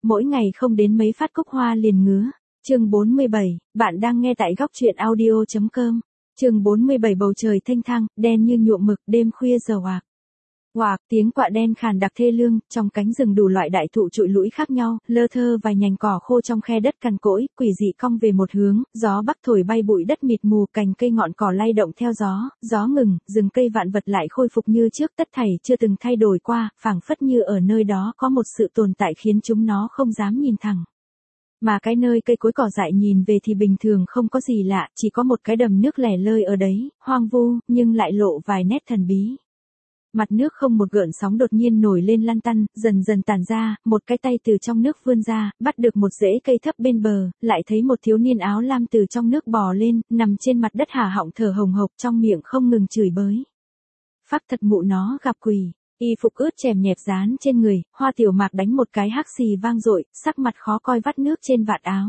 mỗi ngày không đến mấy phát cúc hoa liền ngứa. Chương 47, bạn đang nghe tại góc truyện audio.com. Chương 47 bầu trời thanh thang, đen như nhuộm mực, đêm khuya giờ oạc. Oạc, tiếng quạ đen khàn đặc thê lương, trong cánh rừng đủ loại đại thụ trụi lũi khác nhau, lơ thơ vài nhành cỏ khô trong khe đất cằn cỗi, quỷ dị cong về một hướng, gió bắc thổi bay bụi đất mịt mù, cành cây ngọn cỏ lay động theo gió ngừng, rừng cây vạn vật lại khôi phục như trước, tất thảy chưa từng thay đổi qua, phảng phất như ở nơi đó có một sự tồn tại khiến chúng nó không dám nhìn thẳng. Mà cái nơi cây cối cỏ dại nhìn về thì bình thường không có gì lạ, chỉ có một cái đầm nước lẻ lơi ở đấy, hoang vu, nhưng lại lộ vài nét thần bí. Mặt nước không một gợn sóng đột nhiên nổi lên lăn tăn, dần dần tản ra, một cái tay từ trong nước vươn ra, bắt được một rễ cây thấp bên bờ, lại thấy một thiếu niên áo lam từ trong nước bò lên, nằm trên mặt đất há họng thở hồng hộc, trong miệng không ngừng chửi bới. Phác thật mụ nó gặp quỷ. Y phục ướt chèm nhẹp dán trên người, Hoa Tiểu Mạc đánh một cái hắc xì vang dội, sắc mặt khó coi vắt nước trên vạt áo.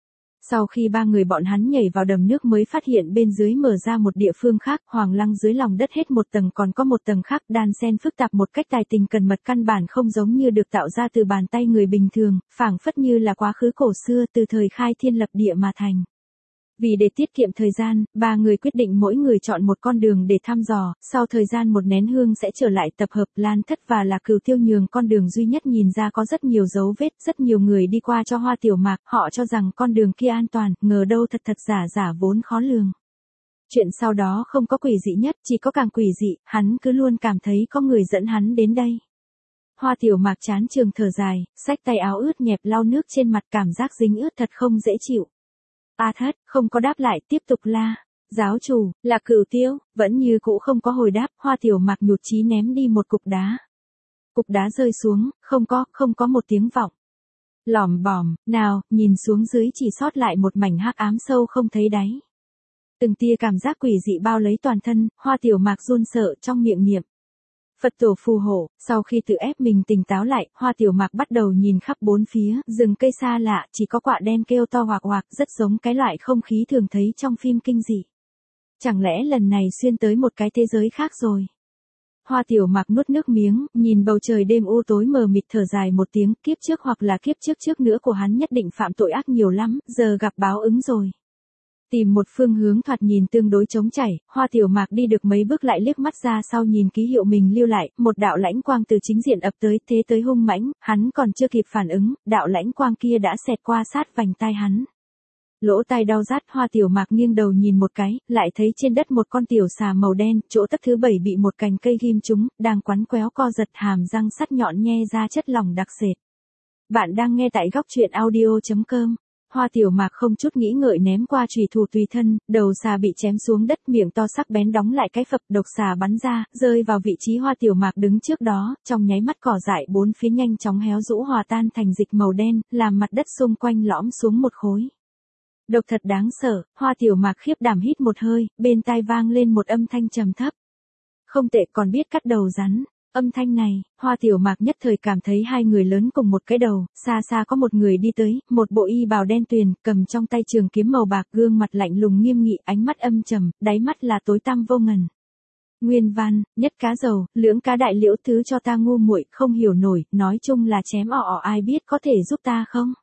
Sau khi ba người bọn hắn nhảy vào đầm nước mới phát hiện bên dưới mở ra một địa phương khác, hoàng lăng dưới lòng đất hết một tầng còn có một tầng khác đan xen phức tạp một cách tài tình cần mật, căn bản không giống như được tạo ra từ bàn tay người bình thường, phảng phất như là quá khứ cổ xưa từ thời khai thiên lập địa mà thành. Vì để tiết kiệm thời gian, ba người quyết định mỗi người chọn một con đường để thăm dò, sau thời gian một nén hương sẽ trở lại tập hợp. Lan Thất và Lạc Cửu Tiêu nhường con đường duy nhất nhìn ra có rất nhiều dấu vết, rất nhiều người đi qua cho Hoa Tiểu Mạc, họ cho rằng con đường kia an toàn, ngờ đâu thật giả vốn khó lường. Chuyện sau đó không có quỷ dị nhất, chỉ có càng quỷ dị, hắn cứ luôn cảm thấy có người dẫn hắn đến đây. Hoa Tiểu Mạc chán trường thở dài, xách tay áo ướt nhẹp lau nước trên mặt, cảm giác dính ướt thật không dễ chịu. A Thất, không có đáp lại, tiếp tục la. Giáo chủ, Lạc Cửu Tiêu, vẫn như cũ không có hồi đáp, Hoa Tiểu Mạc nhụt chí ném đi một cục đá. Cục đá rơi xuống, không có một tiếng vọng. Lỏm bỏm, nào, nhìn xuống dưới chỉ sót lại một mảnh hắc ám sâu không thấy đáy. Từng tia cảm giác quỷ dị bao lấy toàn thân, Hoa Tiểu Mạc run sợ trong miệng niệm. Phật tổ phù hộ, sau khi tự ép mình tỉnh táo lại, Hoa Tiểu Mạc bắt đầu nhìn khắp bốn phía, rừng cây xa lạ, chỉ có quạ đen kêu to hoạc hoạc, rất giống cái loại không khí thường thấy trong phim kinh dị. Chẳng lẽ lần này xuyên tới một cái thế giới khác rồi? Hoa Tiểu Mạc nuốt nước miếng, nhìn bầu trời đêm u tối mờ mịt thở dài một tiếng, kiếp trước hoặc là kiếp trước nữa của hắn nhất định phạm tội ác nhiều lắm, giờ gặp báo ứng rồi. Tìm một phương hướng thoạt nhìn tương đối trống chảy, Hoa Tiểu Mạc đi được mấy bước lại liếc mắt ra sau nhìn ký hiệu mình lưu lại, một đạo lãnh quang từ chính diện ập tới, thế tới hung mãnh, hắn còn chưa kịp phản ứng, đạo lãnh quang kia đã xẹt qua sát vành tai hắn. Lỗ tai đau rát, Hoa Tiểu Mạc nghiêng đầu nhìn một cái, lại thấy trên đất một con tiểu xà màu đen, chỗ tấc thứ 7 bị một cành cây ghim trúng, đang quắn quéo co giật, hàm răng sắc nhọn nhe ra chất lỏng đặc sệt. Bạn đang nghe tại góc truyện audio.com. Hoa Tiểu Mạc không chút nghĩ ngợi ném qua chùy thủ tùy thân, đầu xà bị chém xuống đất, miệng to sắc bén đóng lại cái phập, độc xà bắn ra, rơi vào vị trí Hoa Tiểu Mạc đứng trước đó, trong nháy mắt cỏ dại bốn phía nhanh chóng héo rũ hòa tan thành dịch màu đen, làm mặt đất xung quanh lõm xuống một khối. Độc thật đáng sợ, Hoa Tiểu Mạc khiếp đảm hít một hơi, bên tai vang lên một âm thanh trầm thấp. Không tệ, còn biết cắt đầu rắn. Âm thanh này, Hoa Tiểu Mạc nhất thời cảm thấy hai người lớn cùng một cái đầu, xa xa có một người đi tới, một bộ y bào đen tuyền, cầm trong tay trường kiếm màu bạc, gương mặt lạnh lùng nghiêm nghị, ánh mắt âm trầm, đáy mắt là tối tăm vô ngần. Nguyên văn, nhất cá dầu, lưỡng cá đại liễu, thứ cho ta ngu muội, không hiểu nổi, nói chung là chém ai biết có thể giúp ta không?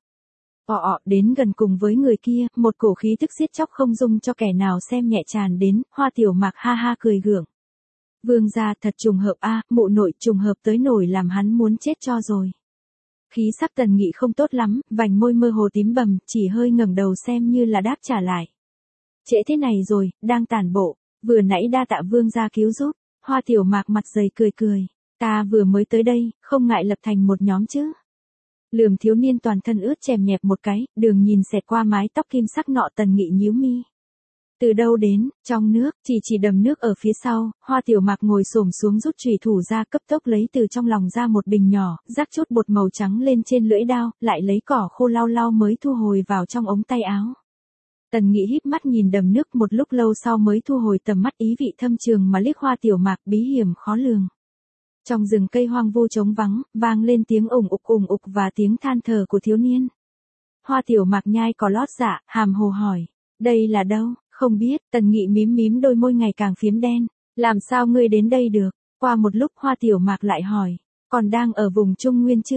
Đến gần cùng với người kia, một cổ khí tức giết chóc không dung cho kẻ nào xem nhẹ tràn đến, Hoa Tiểu Mạc ha ha cười gượng. Vương gia thật trùng hợp a, mụ nội trùng hợp tới nổi làm hắn muốn chết cho rồi. Khí sắc Tần Nghị không tốt lắm, vành môi mơ hồ tím bầm, chỉ hơi ngẩng đầu xem như là đáp trả lại. Trễ thế này rồi, đang tản bộ, vừa nãy đa tạ vương gia cứu giúp. Hoa Tiểu Mạc mặt dày cười, ta vừa mới tới đây, không ngại lập thành một nhóm chứ. Lườm thiếu niên toàn thân ướt chèm nhẹp một cái, đường nhìn xẹt qua mái tóc kim sắc nọ. Tần Nghị nhíu mi. Từ đâu đến? Trong nước, chỉ đầm nước ở phía sau. Hoa Tiểu Mạc ngồi xổm xuống rút chùy thủ ra, cấp tốc lấy từ trong lòng ra một bình nhỏ, rắc chút bột màu trắng lên trên lưỡi dao, lại lấy cỏ khô lau mới thu hồi vào trong ống tay áo. Tần Nghị híp mắt nhìn đầm nước một lúc lâu sau mới thu hồi tầm mắt, ý vị thâm trường mà liếc Hoa Tiểu Mạc, bí hiểm khó lường. Trong rừng cây hoang vu trống vắng, vang lên tiếng ủng ục và tiếng than thở của thiếu niên. Hoa Tiểu Mạc nhai cỏ lót dạ, hàm hồ hỏi, đây là đâu? Không biết. Tần Nghị mím đôi môi ngày càng phiếm đen. Làm sao ngươi đến đây được? Qua một lúc Hoa Tiểu Mạc lại hỏi, còn đang ở vùng Trung Nguyên chứ?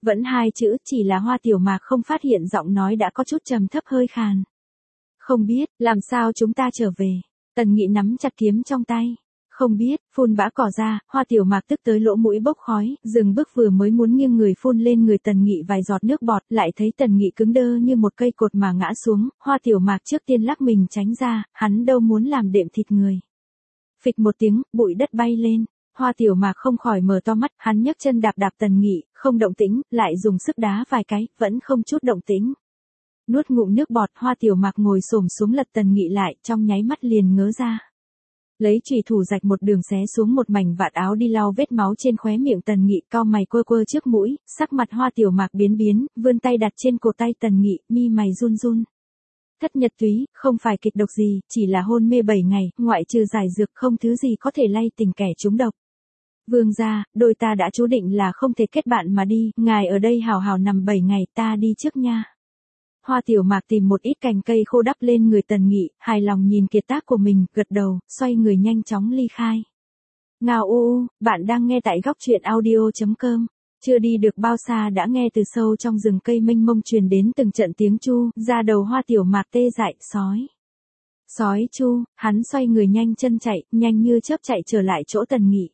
Vẫn hai chữ, chỉ là Hoa Tiểu Mạc không phát hiện giọng nói đã có chút trầm thấp hơi khàn. Không biết, làm sao chúng ta trở về? Tần Nghị nắm chặt kiếm trong tay. Không biết, phun bã cỏ ra, Hoa Tiểu Mạc tức tới lỗ mũi bốc khói, dừng bước vừa mới muốn nghiêng người phun lên người Tần Nghị vài giọt nước bọt, lại thấy Tần Nghị cứng đơ như một cây cột mà ngã xuống, Hoa Tiểu Mạc trước tiên lắc mình tránh ra, hắn đâu muốn làm đệm thịt người. Phịch một tiếng, bụi đất bay lên, Hoa Tiểu Mạc không khỏi mở to mắt, hắn nhấc chân đạp đạp Tần Nghị, không động tĩnh, lại dùng sức đá vài cái, vẫn không chút động tĩnh. Nuốt ngụm nước bọt, Hoa Tiểu Mạc ngồi xổm xuống lật Tần Nghị lại, trong nháy mắt liền ngớ ra. Lấy chùy thủ rạch một đường xé xuống một mảnh vạt áo đi lau vết máu trên khóe miệng Tần Nghị, cau mày quơ quơ trước mũi, sắc mặt Hoa Tiểu Mạc biến biến, vươn tay đặt trên cổ tay Tần Nghị, mi mày run run. Thất nhật túy, không phải kịch độc gì, chỉ là hôn mê 7 ngày, ngoại trừ giải dược không thứ gì có thể lay tỉnh kẻ trúng độc. Vương gia, đôi ta đã chú định là không thể kết bạn mà đi, ngài ở đây hào hào nằm 7 ngày, ta đi trước nha. Hoa Tiểu Mạc tìm một ít cành cây khô đắp lên người Tần Nghị, hài lòng nhìn kiệt tác của mình, gật đầu, xoay người nhanh chóng ly khai. Ngao u, bạn đang nghe tại góc truyện audio.com. Chưa đi được bao xa đã nghe từ sâu trong rừng cây mênh mông truyền đến từng trận tiếng chu, ra đầu Hoa Tiểu Mạc tê dại, sói. Sói chu, hắn xoay người nhanh chân chạy, nhanh như chớp chạy trở lại chỗ Tần Nghị.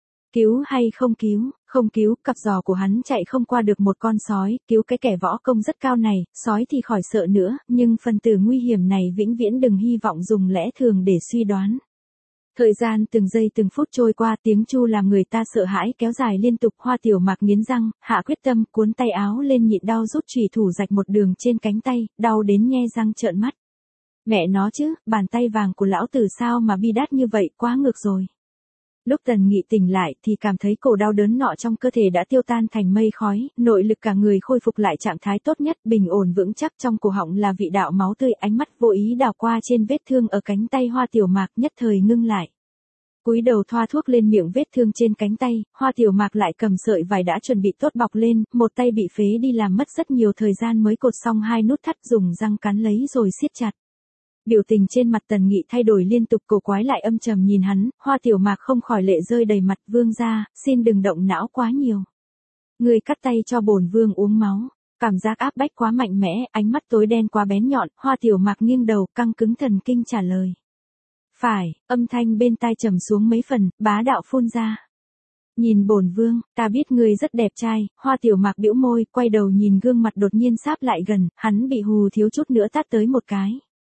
Cứu hay không cứu, không cứu, cặp giò của hắn chạy không qua được một con sói, cứu cái kẻ võ công rất cao này, sói thì khỏi sợ nữa, nhưng phần tử nguy hiểm này vĩnh viễn đừng hy vọng dùng lẽ thường để suy đoán. Thời gian từng giây từng phút trôi qua, tiếng chu làm người ta sợ hãi kéo dài liên tục. Hoa Tiểu Mạc nghiến răng, hạ quyết tâm, cuốn tay áo lên nhịn đau rút chùy thủ rạch một đường trên cánh tay, đau đến nhe răng trợn mắt. Mẹ nó chứ, bàn tay vàng của lão tử sao mà bi đát như vậy, quá ngược rồi. Lúc Tần Nghị tỉnh lại thì cảm thấy cổ đau đớn nọ trong cơ thể đã tiêu tan thành mây khói, nội lực cả người khôi phục lại trạng thái tốt nhất, bình ổn vững chắc, trong cổ họng là vị đạo máu tươi, ánh mắt vô ý đảo qua trên vết thương ở cánh tay Hoa Tiểu Mạc, nhất thời ngưng lại. Cúi đầu thoa thuốc lên miệng vết thương trên cánh tay, Hoa Tiểu Mạc lại cầm sợi vải đã chuẩn bị tốt bọc lên, một tay bị phế đi làm mất rất nhiều thời gian mới cột xong hai nút thắt, dùng răng cắn lấy rồi siết chặt. Biểu tình trên mặt Tần Nghị thay đổi liên tục, cổ quái lại âm trầm nhìn hắn, Hoa Tiểu Mạc không khỏi lệ rơi đầy mặt. Vương gia, xin đừng động não quá nhiều. Người cắt tay cho bổn vương uống máu. Cảm giác áp bách quá mạnh mẽ, ánh mắt tối đen quá bén nhọn, Hoa Tiểu Mạc nghiêng đầu, căng cứng thần kinh trả lời. Phải, âm thanh bên tai trầm xuống mấy phần, bá đạo phun ra. Nhìn bổn vương, ta biết ngươi rất đẹp trai. Hoa Tiểu Mạc bĩu môi, quay đầu nhìn gương mặt đột nhiên sáp lại gần, hắn bị hù thiếu chút nữa tát tới một cái.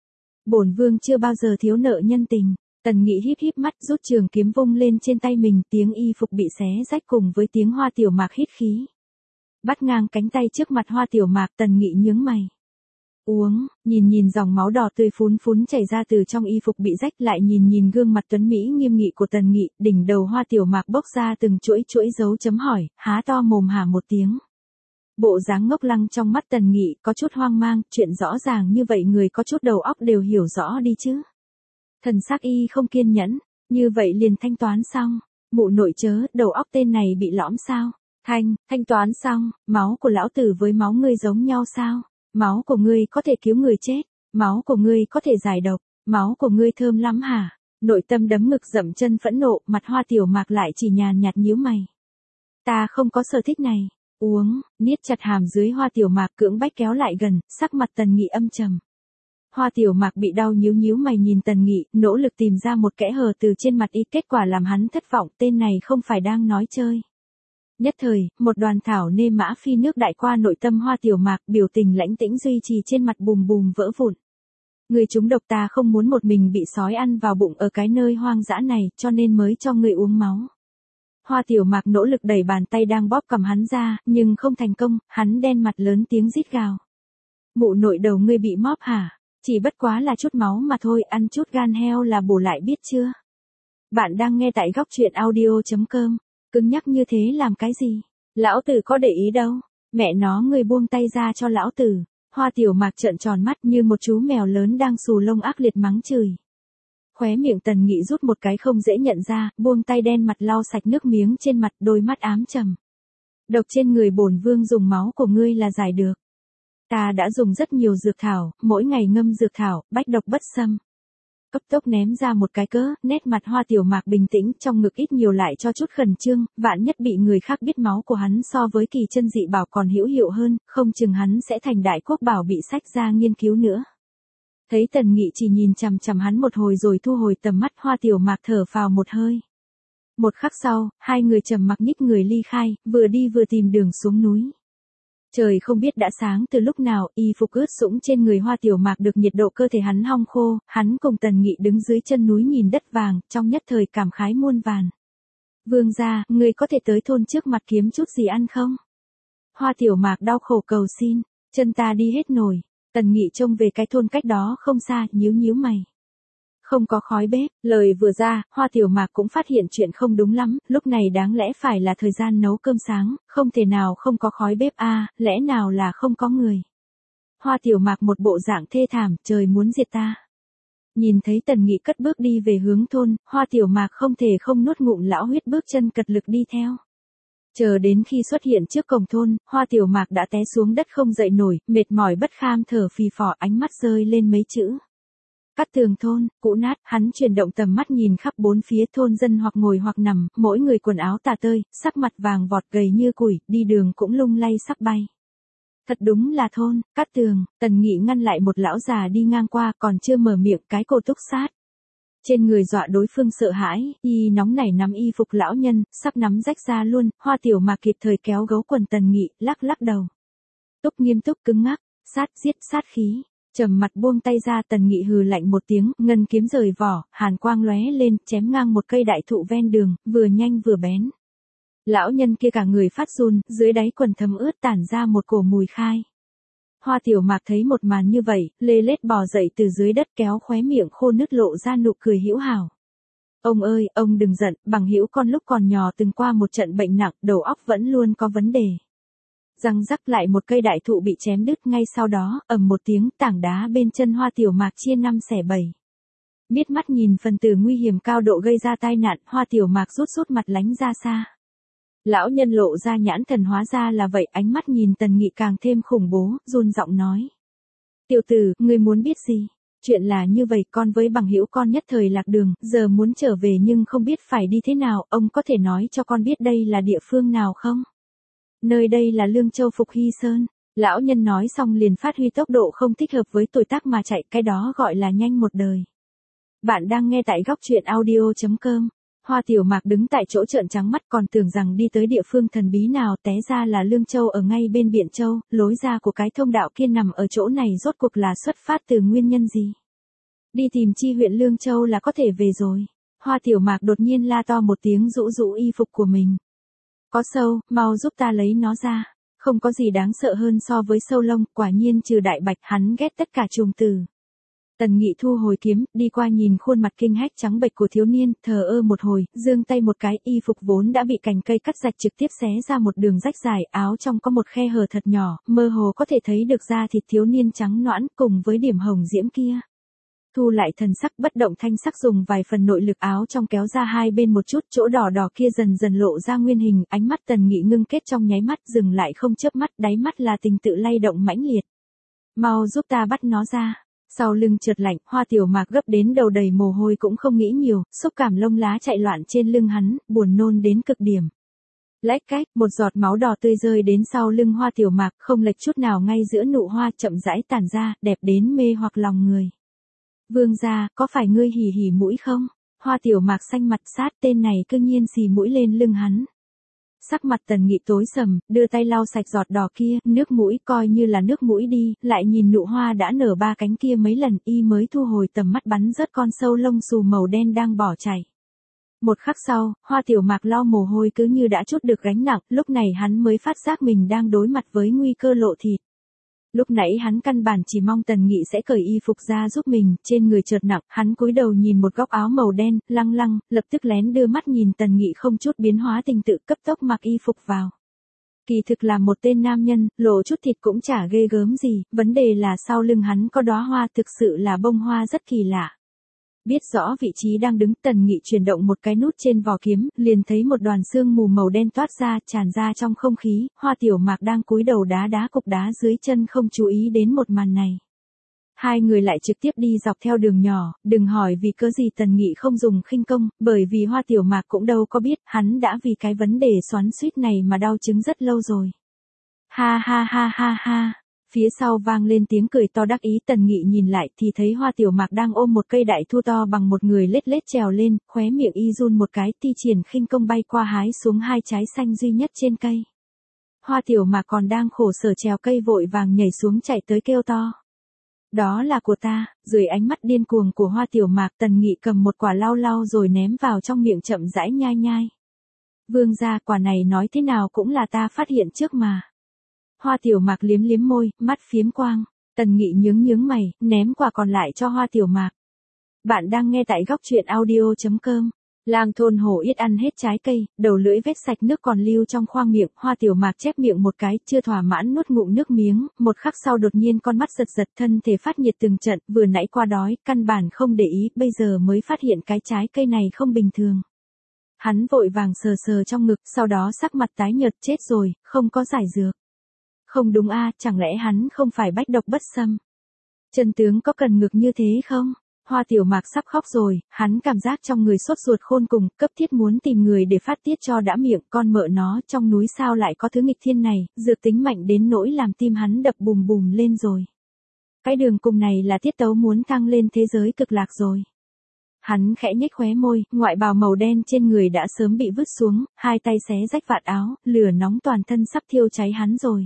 Bổn vương chưa bao giờ thiếu nợ nhân tình. Tần Nghị híp híp mắt, rút trường kiếm vung lên trên tay mình, tiếng y phục bị xé rách cùng với tiếng Hoa Tiểu Mạc hít khí. Bắt ngang cánh tay trước mặt Hoa Tiểu Mạc, Tần Nghị nhướng mày. Uống, nhìn dòng máu đỏ tươi phún phún chảy ra từ trong y phục bị rách, lại nhìn gương mặt tuấn mỹ nghiêm nghị của Tần Nghị, đỉnh đầu Hoa Tiểu Mạc bốc ra từng chuỗi dấu chấm hỏi, há to mồm hả một tiếng. Bộ dáng ngốc lăng trong mắt Tần Nghị có chút hoang mang, chuyện rõ ràng như vậy người có chút đầu óc đều hiểu rõ đi chứ. Thần sắc y không kiên nhẫn, như vậy liền thanh toán xong, mụ nội chớ, đầu óc tên này bị lõm sao? Thanh toán xong, máu của lão tử với máu ngươi giống nhau sao? Máu của ngươi có thể cứu người chết, máu của ngươi có thể giải độc, máu của ngươi thơm lắm hả? Nội tâm đấm ngực dậm chân phẫn nộ, mặt Hoa Tiểu Mạc lại chỉ nhàn nhạt nhíu mày. Ta không có sở thích này. Uống, niết chặt hàm dưới Hoa Tiểu Mạc cưỡng bách kéo lại gần, sắc mặt Tần Nghị âm trầm. Hoa Tiểu Mạc bị đau nhíu mày nhìn Tần Nghị, nỗ lực tìm ra một kẽ hở từ trên mặt y, kết quả làm hắn thất vọng, tên này không phải đang nói chơi. Nhất thời, một đoàn thảo nê mã phi nước đại qua nội tâm Hoa Tiểu Mạc, biểu tình lãnh tĩnh duy trì trên mặt bùm vỡ vụn. Người trúng độc, ta không muốn một mình bị sói ăn vào bụng ở cái nơi hoang dã này, cho nên mới cho người uống máu. Hoa Tiểu Mạc nỗ lực đẩy bàn tay đang bóp cầm hắn ra, nhưng không thành công, hắn đen mặt lớn tiếng rít gào. Mụ nội đầu ngươi bị móp hả? Chỉ bất quá là chút máu mà thôi, ăn chút gan heo là bổ lại biết chưa? Bạn đang nghe tại góc truyện audio.com, cứng nhắc như thế làm cái gì? Lão tử có để ý đâu, mẹ nó ngươi buông tay ra cho lão tử. Hoa Tiểu Mạc trợn tròn mắt như một chú mèo lớn đang xù lông ác liệt mắng chửi. Khóe miệng Tần Nghị rút một cái không dễ nhận ra, buông tay đen mặt lau sạch nước miếng trên mặt, đôi mắt ám trầm. Độc trên người bổn vương dùng máu của ngươi là giải được. Ta đã dùng rất nhiều dược thảo, mỗi ngày ngâm dược thảo, bách độc bất xâm. Cấp tốc ném ra một cái cớ, nét mặt Hoa Tiểu Mạc bình tĩnh, trong ngực ít nhiều lại cho chút khẩn trương, vạn nhất bị người khác biết máu của hắn so với Kỳ Chân dị bảo còn hữu hiệu hơn, không chừng hắn sẽ thành đại quốc bảo bị sách ra nghiên cứu nữa. Thấy Tần Nghị chỉ nhìn chằm chằm hắn một hồi rồi thu hồi tầm mắt, Hoa Tiểu Mạc thở phào một hơi. Một khắc sau, hai người trầm mặc nhích người ly khai, vừa đi vừa tìm đường xuống núi. Trời không biết đã sáng từ lúc nào, y phục ướt sũng trên người Hoa Tiểu Mạc được nhiệt độ cơ thể hắn hong khô, hắn cùng Tần Nghị đứng dưới chân núi nhìn đất vàng, trong nhất thời cảm khái muôn vàn. Vương gia, người có thể tới thôn trước mặt kiếm chút gì ăn không? Hoa Tiểu Mạc đau khổ cầu xin, chân ta đi hết nổi. Tần Nghị trông về cái thôn cách đó không xa, nhíu nhíu mày. Không có khói bếp, lời vừa ra, Hoa Tiểu Mạc cũng phát hiện chuyện không đúng lắm, lúc này đáng lẽ phải là thời gian nấu cơm sáng, không thể nào không có khói bếp lẽ nào là không có người. Hoa Tiểu Mạc một bộ dạng thê thảm, trời muốn diệt ta. Nhìn thấy Tần Nghị cất bước đi về hướng thôn, Hoa Tiểu Mạc không thể không nuốt ngụm lão huyết bước chân cật lực đi theo. Chờ đến khi xuất hiện trước cổng thôn, Hoa Tiểu Mạc đã té xuống đất không dậy nổi, mệt mỏi bất kham thở phì phò, ánh mắt rơi lên mấy chữ. Cắt tường thôn, cũ nát, hắn chuyển động tầm mắt nhìn khắp bốn phía, thôn dân hoặc ngồi hoặc nằm, mỗi người quần áo tả tơi, sắc mặt vàng vọt gầy như củi, đi đường cũng lung lay sắp bay. Thật đúng là thôn, Cát Tường. Tần Nghị ngăn lại một lão già đi ngang qua, còn chưa mở miệng, cái cổ túc sát. Trên người dọa đối phương sợ hãi, y nóng nảy nắm y phục lão nhân, sắp nắm rách ra luôn, Hoa Tiểu Mạc kịp thời kéo gấu quần Tần Nghị, lắc lắc đầu. Túc nghiêm túc cứng ngắc, sát giết sát khí. Trầm mặt buông tay ra, Tần Nghị hừ lạnh một tiếng, ngân kiếm rời vỏ, hàn quang lóe lên, chém ngang một cây đại thụ ven đường, vừa nhanh vừa bén. Lão nhân kia cả người phát run, dưới đáy quần thấm ướt tản ra một cổ mùi khai. Hoa Tiểu Mạc thấy một màn như vậy, lê lết bò dậy từ dưới đất, kéo khóe miệng khô nứt lộ ra nụ cười hữu hảo. Ông ơi, ông đừng giận, bằng hữu con lúc còn nhỏ từng qua một trận bệnh nặng, đầu óc vẫn luôn có vấn đề. Răng rắc lại một cây đại thụ bị chém đứt, ngay sau đó, ầm một tiếng, tảng đá bên chân Hoa Tiểu Mạc chia 5 xẻ 7. Biết mắt nhìn phần tử nguy hiểm cao độ gây ra tai nạn, Hoa Tiểu Mạc rút mặt lánh ra xa. Lão nhân lộ ra nhãn thần, hóa ra là vậy, ánh mắt nhìn Tần Nghị càng thêm khủng bố, run giọng nói. Tiểu tử, ngươi muốn biết gì? Chuyện là như vậy, con với bằng hữu con nhất thời lạc đường, giờ muốn trở về nhưng không biết phải đi thế nào, ông có thể nói cho con biết đây là địa phương nào không? Nơi đây là Lương Châu Phục Hy Sơn. Lão nhân nói xong liền phát huy tốc độ không thích hợp với tuổi tác mà chạy, cái đó gọi là nhanh một đời. Bạn đang nghe tại góc truyện audio.com. Hoa Tiểu Mạc đứng tại chỗ trợn trắng mắt, còn tưởng rằng đi tới địa phương thần bí nào, té ra là Lương Châu ở ngay bên Biện Châu, lối ra của cái thông đạo kia nằm ở chỗ này, rốt cuộc là xuất phát từ nguyên nhân gì? Đi tìm chi huyện Lương Châu là có thể về rồi. Hoa Tiểu Mạc đột nhiên la to một tiếng, rũ rũ y phục của mình. Có sâu, mau giúp ta lấy nó ra. Không có gì đáng sợ hơn so với sâu lông, quả nhiên trừ đại bạch, hắn ghét tất cả trùng tử. Tần Nghị thu hồi kiếm, đi qua nhìn khuôn mặt kinh hách trắng bệch của thiếu niên, thờ ơ một hồi, giương tay một cái, y phục vốn đã bị cành cây cắt rạch trực tiếp xé ra một đường rách dài, áo trong có một khe hở thật nhỏ, mơ hồ có thể thấy được da thịt thiếu niên trắng nõn cùng với điểm hồng diễm kia. Thu lại thần sắc, bất động thanh sắc dùng vài phần nội lực, áo trong kéo ra hai bên một chút, chỗ đỏ đỏ kia dần dần lộ ra nguyên hình, ánh mắt Tần Nghị ngưng kết trong nháy mắt, dừng lại không chớp mắt, đáy mắt là tình tự lay động mãnh liệt. Mau giúp ta bắt nó ra. Sau lưng chợt lạnh, Hoa Tiểu Mạc gấp đến đầu đầy mồ hôi cũng không nghĩ nhiều, xúc cảm lông lá chạy loạn trên lưng hắn, buồn nôn đến cực điểm. Lách cách, một giọt máu đỏ tươi rơi đến sau lưng Hoa Tiểu Mạc, không lệch chút nào, ngay giữa nụ hoa chậm rãi tản ra, đẹp đến mê hoặc lòng người. Vương gia, có phải ngươi hỉ hỉ mũi không? Hoa Tiểu Mạc xanh mặt, sát tên này cư nhiên xì mũi lên lưng hắn. Sắc mặt Tần Nghị tối sầm, đưa tay lau sạch giọt đỏ kia, nước mũi coi như là nước mũi đi, lại nhìn nụ hoa đã nở ba cánh kia mấy lần, y mới thu hồi tầm mắt, bắn rớt con sâu lông xù màu đen đang bỏ chạy. Một khắc sau, Hoa Tiểu Mạc lau mồ hôi cứ như đã trút được gánh nặng, lúc này hắn mới phát giác mình đang đối mặt với nguy cơ lộ thịt. Lúc nãy hắn căn bản chỉ mong Tần Nghị sẽ cởi y phục ra giúp mình, trên người chợt nặng, hắn cúi đầu nhìn một góc áo màu đen, lăng lăng, lập tức lén đưa mắt nhìn Tần Nghị không chút biến hóa tình tự, cấp tốc mặc y phục vào. Kỳ thực là một tên nam nhân, lộ chút thịt cũng chả ghê gớm gì, vấn đề là sau lưng hắn có đóa hoa, thực sự là bông hoa rất kỳ lạ. Biết rõ vị trí đang đứng, Tần Nghị chuyển động một cái nút trên vỏ kiếm, liền thấy một đoàn sương mù màu đen toát ra, tràn ra trong không khí, Hoa Tiểu Mạc đang cúi đầu đá cục đá dưới chân, không chú ý đến một màn này. Hai người lại trực tiếp đi dọc theo đường nhỏ, đừng hỏi vì cớ gì Tần Nghị không dùng khinh công, bởi vì Hoa Tiểu Mạc cũng đâu có biết, hắn đã vì cái vấn đề xoắn xuýt này mà đau chứng rất lâu rồi. Ha ha ha ha ha. Phía sau vang lên tiếng cười to đắc ý, Tần Nghị nhìn lại thì thấy Hoa Tiểu Mạc đang ôm một cây đại thụ to bằng một người lết lết trèo lên, khóe miệng y run một cái, ti triển khinh công bay qua hái xuống hai trái xanh duy nhất trên cây. Hoa Tiểu Mạc còn đang khổ sở trèo cây vội vàng nhảy xuống chạy tới kêu to. Đó là của ta. Dưới ánh mắt điên cuồng của Hoa Tiểu Mạc, Tần Nghị cầm một quả lau lau rồi ném vào trong miệng chậm rãi nhai nhai. Vương gia, quả này nói thế nào cũng là ta phát hiện trước mà. Hoa Tiểu Mạc liếm liếm môi, mắt phiếm quang. Tần Nghị nhướng nhướng mày, ném quả còn lại cho Hoa Tiểu Mạc. Bạn đang nghe tại góc truyện audio.com. Lang thôn hổ yết ăn hết trái cây, đầu lưỡi vết sạch nước còn lưu trong khoang miệng, Hoa Tiểu Mạc chép miệng một cái, chưa thỏa mãn nuốt ngụm nước miếng, một khắc sau đột nhiên con mắt giật giật, thân thể phát nhiệt từng trận, vừa nãy qua đói, căn bản không để ý, bây giờ mới phát hiện cái trái cây này không bình thường. Hắn vội vàng sờ sờ trong ngực, sau đó sắc mặt tái nhợt, chết rồi, không có giải dược. Không đúng a, chẳng lẽ hắn không phải bách độc bất xâm? Chân tướng có cần ngực như thế không? Hoa Tiểu Mạc sắp khóc rồi, hắn cảm giác trong người sốt ruột khôn cùng, cấp thiết muốn tìm người để phát tiết cho đã miệng, con mợ nó, trong núi sao lại có thứ nghịch thiên này, dược tính mạnh đến nỗi làm tim hắn đập bùm bùm lên rồi. Cái đường cùng này là tiết tấu muốn thăng lên thế giới cực lạc rồi. Hắn khẽ nhếch khóe môi, ngoại bào màu đen trên người đã sớm bị vứt xuống, hai tay xé rách vạt áo, lửa nóng toàn thân sắp thiêu cháy hắn rồi.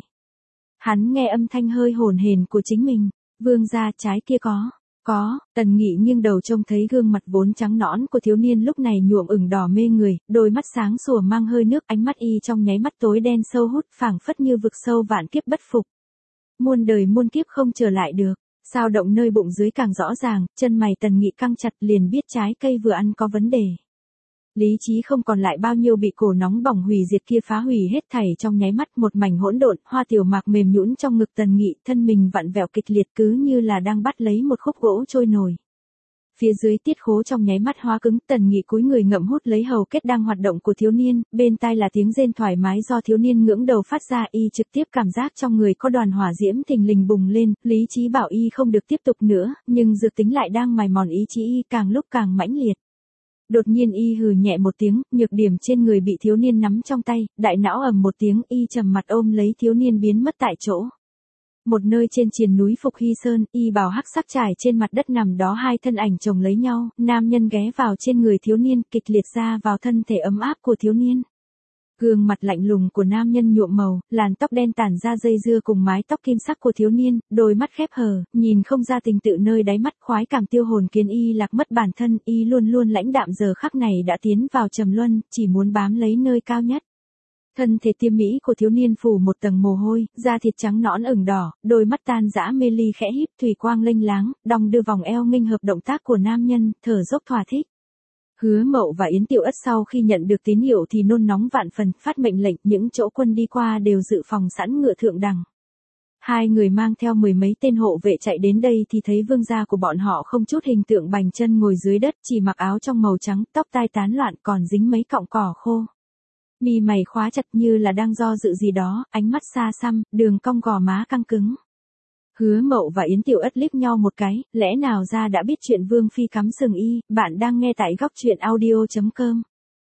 Hắn nghe âm thanh hơi hổn hển của chính mình, vương gia, trái kia có, Tần Nghị nghiêng đầu trông thấy gương mặt vốn trắng nõn của thiếu niên lúc này nhuộm ửng đỏ mê người, đôi mắt sáng sủa mang hơi nước, ánh mắt y trong nháy mắt tối đen sâu hút, phảng phất như vực sâu vạn kiếp bất phục. Muôn đời muôn kiếp không trở lại được, sao động nơi bụng dưới càng rõ ràng, chân mày Tần Nghị căng chặt liền biết trái cây vừa ăn có vấn đề. Lý trí không còn lại bao nhiêu, bị cổ nóng bỏng hủy diệt kia phá hủy hết thảy trong nháy mắt, một mảnh hỗn độn, Hoa Tiểu Mạc mềm nhũn trong ngực Tần Nghị, thân mình vặn vẹo kịch liệt cứ như là đang bắt lấy một khúc gỗ trôi nổi. Phía dưới tiết khố trong nháy mắt hóa cứng, Tần Nghị cúi người ngậm hút lấy hầu kết đang hoạt động của thiếu niên, bên tai là tiếng rên thoải mái do thiếu niên ngưỡng đầu phát ra, y trực tiếp cảm giác trong người có đoàn hỏa diễm thình lình bùng lên, lý trí bảo y không được tiếp tục nữa, nhưng dược tính lại đang mài mòn ý chí y càng lúc càng mãnh liệt. Đột nhiên y hừ nhẹ một tiếng, nhược điểm trên người bị thiếu niên nắm trong tay, đại não ầm một tiếng, y trầm mặt ôm lấy thiếu niên biến mất tại chỗ. Một nơi trên triền núi Phục Hy Sơn, y bào hắc sắc trải trên mặt đất nằm đó hai thân ảnh chồng lấy nhau, nam nhân ghé vào trên người thiếu niên, kịch liệt ra vào thân thể ấm áp của thiếu niên. Gương mặt lạnh lùng của nam nhân nhuộm màu, làn tóc đen tản ra dây dưa cùng mái tóc kim sắc của thiếu niên, đôi mắt khép hờ, nhìn không ra tình tự nơi đáy mắt, khoái cảm tiêu hồn khiến y lạc mất bản thân, y luôn luôn lãnh đạm giờ khắc này đã tiến vào trầm luân, chỉ muốn bám lấy nơi cao nhất. Thân thể tiêm mỹ của thiếu niên phủ một tầng mồ hôi, da thịt trắng nõn ửng đỏ, đôi mắt tan dã mê ly khẽ híp, thủy quang lênh láng, đong đưa vòng eo nghênh hợp động tác của nam nhân, thở dốc thỏa thích. Hứa Mậu và Yến Tiểu Ất sau khi nhận được tín hiệu thì nôn nóng vạn phần, phát mệnh lệnh, những chỗ quân đi qua đều dự phòng sẵn ngựa thượng đẳng. Hai người mang theo mười mấy tên hộ vệ chạy đến đây thì thấy vương gia của bọn họ không chút hình tượng bành chân ngồi dưới đất, chỉ mặc áo trong màu trắng, tóc tai tán loạn còn dính mấy cọng cỏ khô. Mi mày khóa chặt như là đang do dự gì đó, ánh mắt xa xăm, đường cong gò má căng cứng. Hứa Mậu và Yến Tiểu Ất liếc nhau một cái, lẽ nào ra đã biết chuyện Vương Phi cắm sừng y, bạn đang nghe tại góc truyện audio.com.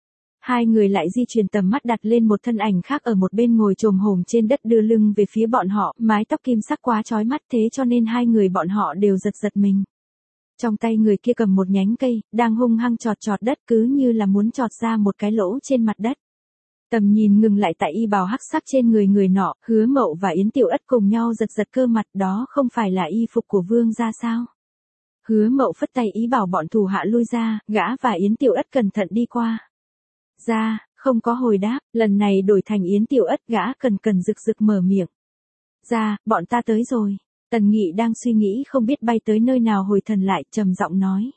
Hai người lại di chuyển tầm mắt đặt lên một thân ảnh khác ở một bên ngồi chồm hổm trên đất đưa lưng về phía bọn họ, mái tóc kim sắc quá chói mắt thế cho nên hai người bọn họ đều giật giật mình. Trong tay người kia cầm một nhánh cây, đang hung hăng chọt chọt đất cứ như là muốn chọt ra một cái lỗ trên mặt đất. Tầm nhìn ngừng lại tại y bào hắc sắc trên người người nọ, Hứa Mậu và Yến Tiểu Ất cùng nhau giật giật cơ mặt, đó không phải là y phục của vương gia sao? Hứa Mậu phất tay ý bảo bọn thủ hạ lui ra, gã và Yến Tiểu Ất cẩn thận đi qua. Ra, không có hồi đáp, lần này đổi thành Yến Tiểu Ất, gã cần rực rực mở miệng. Ra, bọn ta tới rồi. Tần Nghị đang suy nghĩ không biết bay tới nơi nào hồi thần lại, trầm giọng nói.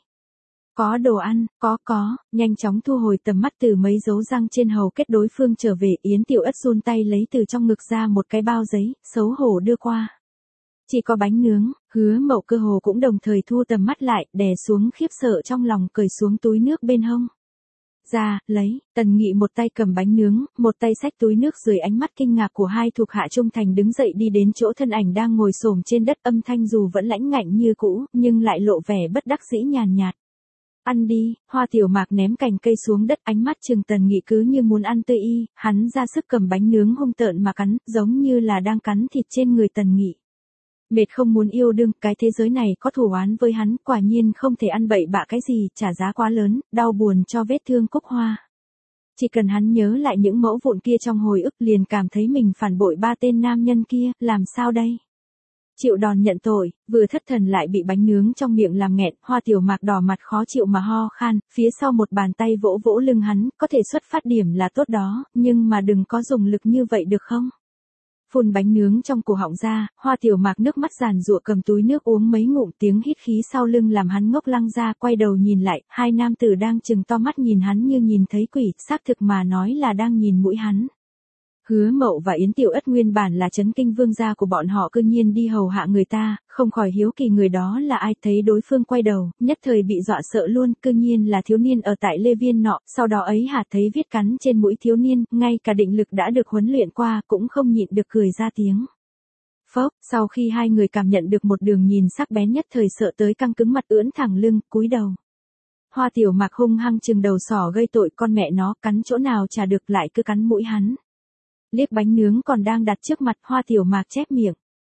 Có đồ ăn, có, nhanh chóng thu hồi tầm mắt từ mấy dấu răng trên hầu kết đối phương trở về, Yến Tiểu Ất run tay lấy từ trong ngực ra một cái bao giấy, xấu hổ đưa qua. Chỉ có bánh nướng, Hứa Mậu cơ hồ cũng đồng thời thu tầm mắt lại, đè xuống khiếp sợ trong lòng, cởi xuống túi nước bên hông. ra, lấy, Tần Nghị một tay cầm bánh nướng, một tay xách túi nước, dưới ánh mắt kinh ngạc của hai thuộc hạ trung thành đứng dậy đi đến chỗ thân ảnh đang ngồi xổm trên đất, âm thanh dù vẫn lãnh ngạnh như cũ, nhưng lại lộ vẻ bất đắc dĩ nhàn nhạt. Ăn đi, Hoa Tiểu Mạc ném cành cây xuống đất, ánh mắt trừng Tần Nghị cứ như muốn ăn tươi y, hắn ra sức cầm bánh nướng hung tợn mà cắn, giống như là đang cắn thịt trên người Tần Nghị. Mệt không muốn yêu đương, cái thế giới này có thù oán với hắn, quả nhiên không thể ăn bậy bạ cái gì, trả giá quá lớn, đau buồn cho vết thương Cúc Hoa. Chỉ cần hắn nhớ lại những mẫu vụn kia trong hồi ức liền cảm thấy mình phản bội ba tên nam nhân kia, làm sao đây? Chịu đòn nhận tội, vừa thất thần lại bị bánh nướng trong miệng làm nghẹn, Hoa Tiểu Mạc đỏ mặt khó chịu mà ho khan, phía sau một bàn tay vỗ vỗ lưng hắn, có thể xuất phát điểm là tốt đó, nhưng mà đừng có dùng lực như vậy được không? Phun bánh nướng trong cổ họng ra, Hoa Tiểu Mạc nước mắt giàn giụa cầm túi nước uống mấy ngụm, tiếng hít khí sau lưng làm hắn ngốc lăng ra, quay đầu nhìn lại, hai nam tử đang trừng to mắt nhìn hắn như nhìn thấy quỷ, xác thực mà nói là đang nhìn mũi hắn. Hứa Mậu và Yến Tiểu Ất nguyên bản là chấn kinh vương gia của bọn họ, cư nhiên đi hầu hạ người ta, không khỏi hiếu kỳ người đó là ai, thấy đối phương quay đầu, nhất thời bị dọa sợ luôn, cư nhiên là thiếu niên ở tại Lê Viên nọ, sau đó ấy hả thấy viết cắn trên mũi thiếu niên, ngay cả định lực đã được huấn luyện qua, cũng không nhịn được cười ra tiếng. Phốc, sau khi hai người cảm nhận được một đường nhìn sắc bén nhất thời sợ tới căng cứng mặt ưỡn thẳng lưng, cúi đầu. Hoa Tiểu Mạc hung hăng chừng đầu sỏ gây tội, con mẹ nó, cắn chỗ nào chả được lại cứ cắn mũi hắn. Liếc bánh nướng còn đang đặt trước mặt, Hoa Tiểu Mạc chép miệng.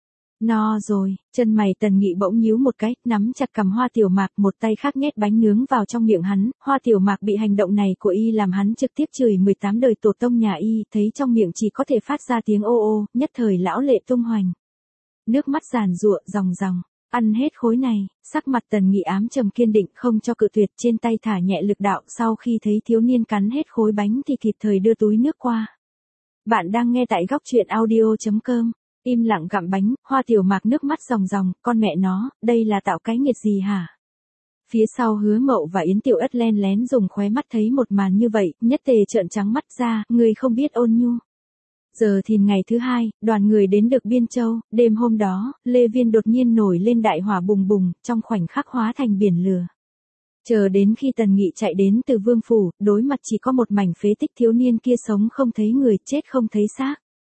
No rồi, chân mày Tần Nghị bỗng nhíu một cái, nắm chặt cằm Hoa Tiểu Mạc, một tay khác nhét bánh nướng vào trong miệng hắn, Hoa Tiểu Mạc bị hành động này của y làm hắn trực tiếp chửi 18 đời tổ tông nhà y, thấy trong miệng chỉ có thể phát ra tiếng ô ô, nhất thời lão lệ tung hoành. Nước mắt giàn giụa, ròng ròng, ăn hết khối này, sắc mặt Tần Nghị ám trầm kiên định không cho cự tuyệt, trên tay thả nhẹ lực đạo, sau khi thấy thiếu niên cắn hết khối bánh thì kịp thời đưa túi nước qua. Bạn đang nghe tại góc truyện audio.com, im lặng gặm bánh, Hoa Tiểu Mạc nước mắt ròng ròng, con mẹ nó, đây là tạo cái nghiệt gì hả? Phía sau Hứa Mậu và Yến Tiểu Ất len lén dùng khóe mắt thấy một màn như vậy, nhất tề trợn trắng mắt ra, người không biết ôn nhu. Giờ thì ngày thứ hai, đoàn người đến được Biên Châu, đêm hôm đó, Lê Viên đột nhiên nổi lên đại hỏa bùng bùng, trong khoảnh khắc hóa thành biển lửa. Chờ đến khi Tần Nghị chạy đến từ Vương Phủ, đối mặt chỉ có một mảnh phế tích, thiếu niên kia sống không thấy người, chết không thấy xác.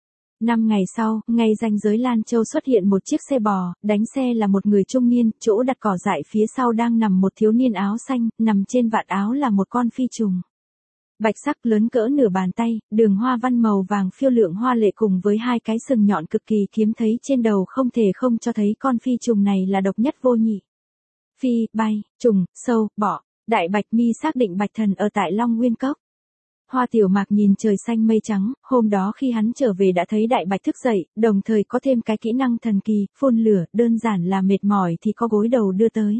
5 ngày sau, ngay ranh giới Lan Châu xuất hiện một chiếc xe bò, đánh xe là một người trung niên, chỗ đặt cỏ dại phía sau đang nằm một thiếu niên áo xanh, nằm trên vạt áo là một con phi trùng. Bạch sắc lớn cỡ nửa bàn tay, đường hoa văn màu vàng phiêu lượng hoa lệ cùng với hai cái sừng nhọn cực kỳ hiếm thấy trên đầu không thể không cho thấy con phi trùng này là độc nhất vô nhị. Phi, bay, trùng, sâu, bọ, Đại Bạch Mi xác định Bạch Thần ở tại Long Nguyên Cốc. Hoa Tiểu Mạc nhìn trời xanh mây trắng, hôm đó khi hắn trở về đã thấy Đại Bạch thức dậy, đồng thời có thêm cái kỹ năng thần kỳ, phun lửa, đơn giản là mệt mỏi thì có gối đầu đưa tới.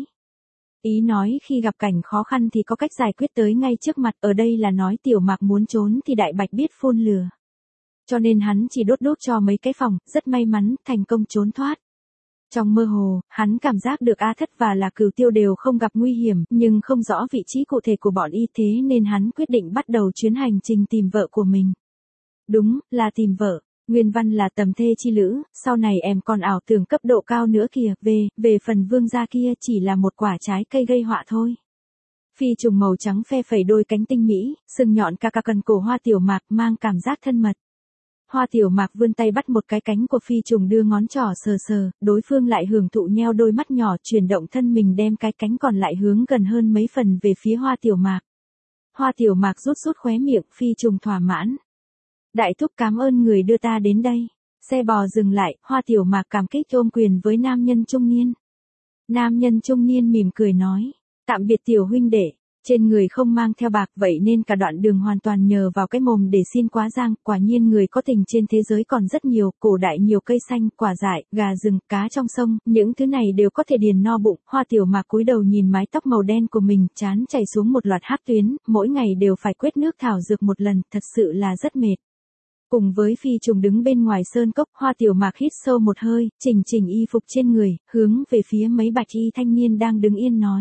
Ý nói khi gặp cảnh khó khăn thì có cách giải quyết tới ngay trước mặt, ở đây là nói Tiểu Mạc muốn trốn thì Đại Bạch biết phun lửa. Cho nên hắn chỉ đốt cho mấy cái phòng, rất may mắn, thành công trốn thoát. Trong mơ hồ, hắn cảm giác được A Thất và là Cửu Tiêu đều không gặp nguy hiểm, nhưng không rõ vị trí cụ thể của bọn y, thế nên hắn quyết định bắt đầu chuyến hành trình tìm vợ của mình. Đúng, là tìm vợ. Nguyên văn là tầm thê chi lữ, sau này em còn ảo tưởng cấp độ cao nữa kìa, về phần vương gia kia chỉ là một quả trái cây gây họa thôi. Phi trùng màu trắng phe phẩy đôi cánh tinh mỹ, sừng nhọn ca cần cổ Hoa Tiểu Mạc mang cảm giác thân mật. Hoa Tiểu Mạc vươn tay bắt một cái cánh của phi trùng, đưa ngón trỏ sờ sờ, đối phương lại hưởng thụ nheo đôi mắt nhỏ, chuyển động thân mình đem cái cánh còn lại hướng gần hơn mấy phần về phía Hoa Tiểu Mạc. Hoa Tiểu Mạc rút khóe miệng, phi trùng thỏa mãn. Đại thúc cảm ơn người đưa ta đến đây. Xe bò dừng lại, Hoa Tiểu Mạc cảm kích ôm quyền với nam nhân trung niên. Nam nhân trung niên mỉm cười nói, tạm biệt tiểu huynh đệ. Trên người không mang theo bạc, vậy nên cả đoạn đường hoàn toàn nhờ vào cái mồm để xin quá giang, quả nhiên người có tình trên thế giới còn rất nhiều, cổ đại nhiều cây xanh, quả dại, gà rừng, cá trong sông, những thứ này đều có thể điền no bụng. Hoa Tiểu Mạc cúi đầu nhìn mái tóc màu đen của mình, trán chảy xuống một loạt hắc tuyến, mỗi ngày đều phải quét nước thảo dược một lần, thật sự là rất mệt. Cùng với phi trùng đứng bên ngoài sơn cốc, Hoa Tiểu Mạc hít sâu một hơi, chỉnh y phục trên người, hướng về phía mấy bạch y thanh niên đang đứng yên nói.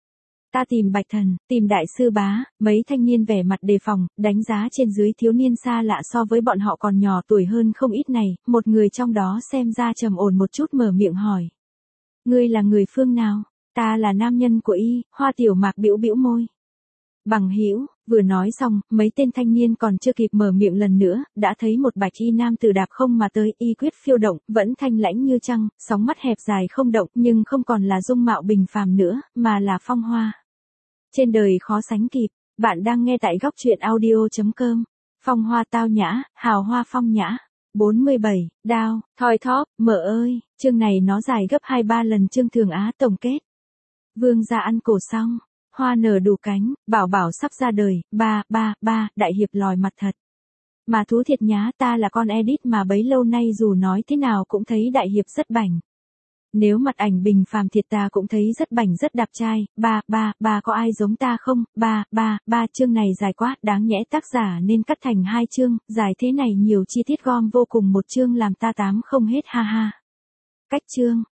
Ta tìm Bạch Thần, tìm đại sư bá. Mấy thanh niên vẻ mặt đề phòng, đánh giá trên dưới thiếu niên xa lạ so với bọn họ còn nhỏ tuổi hơn không ít này, một người trong đó xem ra trầm ổn một chút mở miệng hỏi. Ngươi là người phương nào? Ta là nam nhân của y. Hoa Tiểu Mạc bĩu bĩu môi. Bằng hữu, Vừa nói xong, mấy tên thanh niên còn chưa kịp mở miệng lần nữa, đã thấy một bạch y nam tử đạp không mà tới, y quyết phiêu động, vẫn thanh lãnh như trăng, sóng mắt hẹp dài không động, nhưng không còn là dung mạo bình phàm nữa, mà là phong hoa. Trên đời khó sánh kịp, bạn đang nghe tại góc truyện audio.com. Phong hoa tao nhã, hào hoa phong nhã. 47, đao, thoi thóp, mở ơi, chương này nó dài gấp 2-3 lần chương Thường Á tổng kết. Vương gia ăn cổ xong, hoa nở đủ cánh, bảo bảo sắp ra đời, đại hiệp lòi mặt thật. Mà thú thiệt nhá, ta là con edit mà bấy lâu nay dù nói thế nào cũng thấy đại hiệp rất bảnh. Nếu mặt ảnh bình phàm thiệt ta cũng thấy rất bảnh rất đạp trai, có ai giống ta không, chương này dài quá, đáng nhẽ tác giả nên cắt thành 2 chương, dài thế này nhiều chi tiết gom vô cùng một chương làm ta tám không hết ha ha. Cách chương,